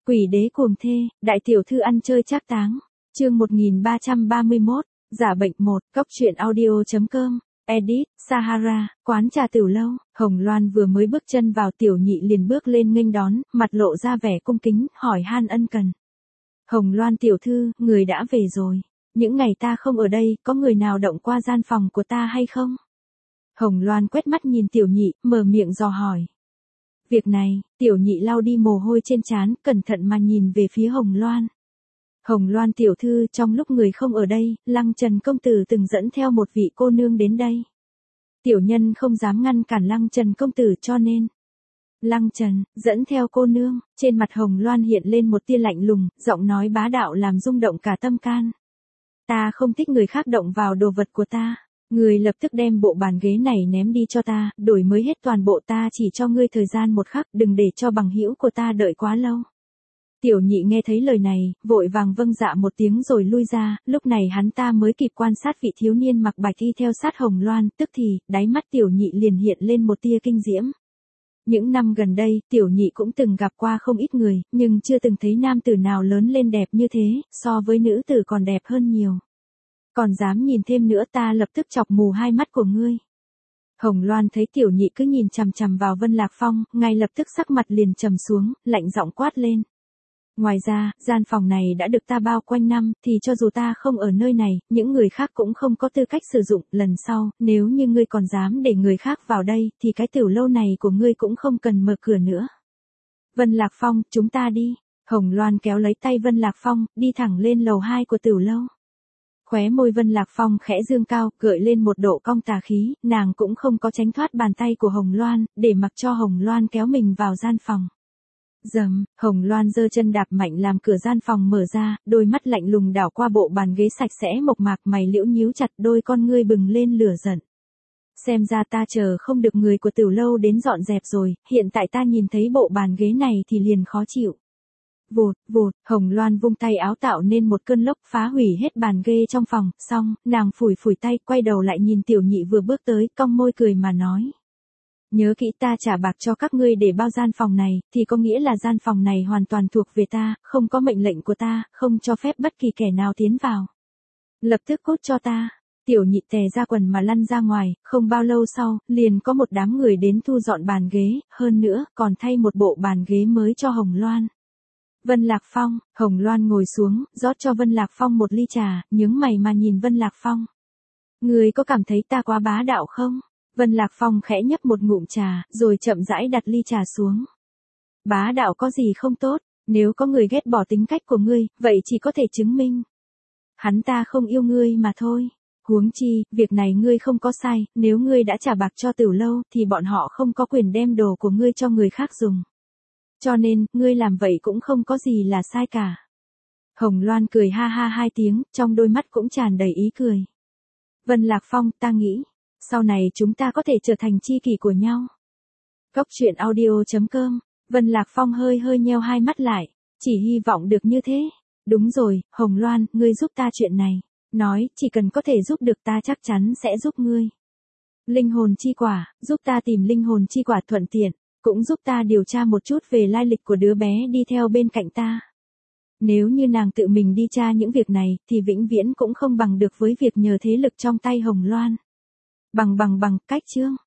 Quỷ đế cuồng thê, đại tiểu thư ăn chơi trác táng. Chương 1331, giả bệnh 1, cóc truyện audio.com. Edit, Sahara, quán trà Tửu Lâu. Hồng Loan vừa mới bước chân vào, Tiểu Nhị liền bước lên nghênh đón, mặt lộ ra vẻ cung kính, hỏi han ân cần. Hồng Loan tiểu thư, người đã về rồi. Những ngày ta không ở đây, có người nào động qua gian phòng của ta hay không? Hồng Loan quét mắt nhìn Tiểu Nhị, mở miệng dò hỏi. Việc này, Tiểu Nhị lau đi mồ hôi trên trán, cẩn thận mà nhìn về phía Hồng Loan. Hồng Loan tiểu thư, trong lúc người không ở đây, Lăng Trần công tử từng dẫn theo một vị cô nương đến đây. Tiểu nhân không dám ngăn cản Lăng Trần công tử cho nên. Lăng Trần, dẫn theo cô nương, trên mặt Hồng Loan hiện lên một tia lạnh lùng, giọng nói bá đạo làm rung động cả tâm can. Ta không thích người khác động vào đồ vật của ta. Người lập tức đem bộ bàn ghế này ném đi cho ta, đổi mới hết toàn bộ, ta chỉ cho ngươi thời gian một khắc, đừng để cho bằng hữu của ta đợi quá lâu. Tiểu Nhị nghe thấy lời này, vội vàng vâng dạ một tiếng rồi lui ra, lúc này hắn ta mới kịp quan sát vị thiếu niên mặc bạch y theo sát Hồng Loan, tức thì, đáy mắt Tiểu Nhị liền hiện lên một tia kinh diễm. Những năm gần đây, Tiểu Nhị cũng từng gặp qua không ít người, nhưng chưa từng thấy nam tử nào lớn lên đẹp như thế, so với nữ tử còn đẹp hơn nhiều. Còn dám nhìn thêm nữa, ta lập tức chọc mù hai mắt của ngươi. Hồng Loan thấy Tiểu Nhị cứ nhìn chằm chằm vào Vân Lạc Phong, ngay lập tức sắc mặt liền trầm xuống, lạnh giọng quát lên. Ngoài ra, gian phòng này đã được ta bao quanh năm, thì cho dù ta không ở nơi này, những người khác cũng không có tư cách sử dụng, lần sau, nếu như ngươi còn dám để người khác vào đây, thì cái Tửu Lâu này của ngươi cũng không cần mở cửa nữa. Vân Lạc Phong, chúng ta đi. Hồng Loan kéo lấy tay Vân Lạc Phong, đi thẳng lên lầu 2 của Tửu Lâu. Khóe môi Vân Lạc Phong khẽ dương cao, gợi lên một độ cong tà khí, nàng cũng không có tránh thoát bàn tay của Hồng Loan, để mặc cho Hồng Loan kéo mình vào gian phòng. Dầm, Hồng Loan giơ chân đạp mạnh làm cửa gian phòng mở ra, đôi mắt lạnh lùng đảo qua bộ bàn ghế sạch sẽ mộc mạc, mày liễu nhíu chặt, đôi con ngươi bừng lên lửa giận. Xem ra ta chờ không được người của Tửu Lâu đến dọn dẹp rồi, hiện tại ta nhìn thấy bộ bàn ghế này thì liền khó chịu. Vụt, vụt, Hồng Loan vung tay áo tạo nên một cơn lốc phá hủy hết bàn ghế trong phòng, xong, nàng phủi phủi tay, quay đầu lại nhìn Tiểu Nhị vừa bước tới, cong môi cười mà nói. Nhớ kỹ, ta trả bạc cho các ngươi để bao gian phòng này, thì có nghĩa là gian phòng này hoàn toàn thuộc về ta, không có mệnh lệnh của ta, không cho phép bất kỳ kẻ nào tiến vào. Lập tức cút cho ta. Tiểu Nhị tè ra quần mà lăn ra ngoài, không bao lâu sau, liền có một đám người đến thu dọn bàn ghế, hơn nữa, còn thay một bộ bàn ghế mới cho Hồng Loan. Vân Lạc Phong, Hồng Loan ngồi xuống, rót cho Vân Lạc Phong một ly trà, nhướng mày mà nhìn Vân Lạc Phong. Ngươi có cảm thấy ta quá bá đạo không? Vân Lạc Phong khẽ nhấp một ngụm trà, rồi chậm rãi đặt ly trà xuống. Bá đạo có gì không tốt, nếu có người ghét bỏ tính cách của ngươi, vậy chỉ có thể chứng minh. Hắn ta không yêu ngươi mà thôi. Huống chi, việc này ngươi không có sai, nếu ngươi đã trả bạc cho Tửu Lâu, thì bọn họ không có quyền đem đồ của ngươi cho người khác dùng. Cho nên, ngươi làm vậy cũng không có gì là sai cả. Hồng Loan cười ha ha hai tiếng, trong đôi mắt cũng tràn đầy ý cười. Vân Lạc Phong, ta nghĩ, sau này chúng ta có thể trở thành tri kỷ của nhau. Cóc truyện audio.com. Vân Lạc Phong hơi nheo hai mắt lại, chỉ hy vọng được như thế. Đúng rồi, Hồng Loan, ngươi giúp ta chuyện này. Nói, chỉ cần có thể giúp được ta chắc chắn sẽ giúp ngươi. Linh hồn chi quả, giúp ta tìm linh hồn chi quả thuận tiện, cũng giúp ta điều tra một chút về lai lịch của đứa bé đi theo bên cạnh ta. Nếu như nàng tự mình đi tra những việc này, thì vĩnh viễn cũng không bằng được với việc nhờ thế lực trong tay Hồng Loan. Bằng, cách chương.